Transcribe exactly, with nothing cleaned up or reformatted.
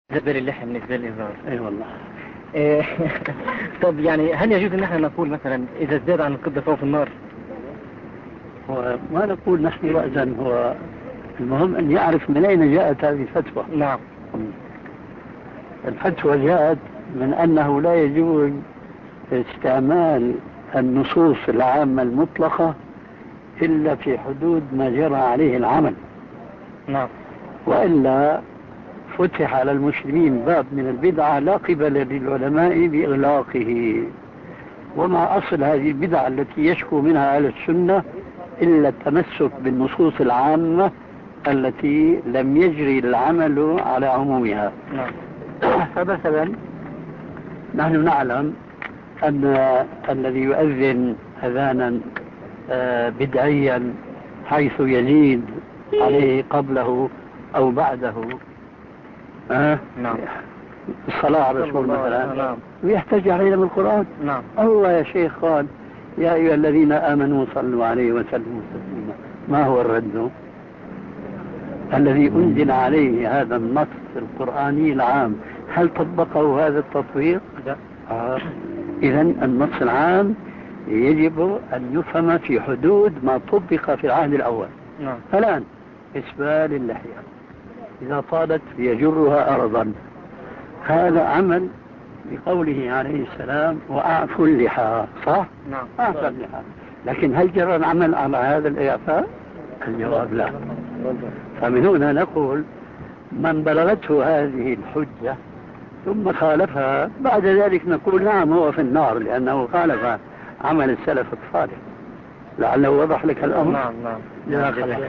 زبال اللحية من زبال الإزار. اي والله. إيه، طب يعني هل يجوز ان احنا نقول مثلا اذا ازداد عن القدة فهو في النار؟ وما نقول نحن رأسا، هو المهم أن يعرف من أين جاءت هذه الفتوى. نعم. الفتوى جاءت من أنه لا يجوز استعمال النصوص العامة المطلقة إلا في حدود ما جرى عليه العمل. نعم. وإلا فتح على المسلمين باب من البدعة لا قبل للعلماء بإغلاقه. وما أصل هذه البدعة التي يشكو منها أهل السنة إلا التمسك بالنصوص العامة التي لم يجري العمل على عمومها. نعم. فمثلا نحن نعلم أن الذي يؤذن أذانا بدعيا حيث يزيد عليه قبله أو بعده أه؟ نعم. الصلاة على الرسول مثلا. نعم. ويحتج علينا من القرآن. نعم. الله يا شيخ قال يا أيها الذين آمنوا صلوا عليه وسلموا تسليما. ما هو الرد؟ الذي أنزل عليه هذا النص القرآني العام هل طبقه هذا التطبيق؟ لا. آه. إذن النص العام يجب أن يفهم في حدود ما طبق في العهد الأول. نعم. الآن إسبال اللحية إذا طالت يجرها أرضا، هذا عمل بقوله عليه السلام وأعفوا اللحى، صح؟ نعم. أعفوا اللحى، لكن هل جرى العمل على هذا الإعفاء؟ الجواب لا. فمن هنا نقول من بلغته هذه الحجة ثم خالفها بعد ذلك نقول نعم هو في النار لأنه خالف عمل السلف الصالح. لعله وضح لك الأمر. نعم. نعم.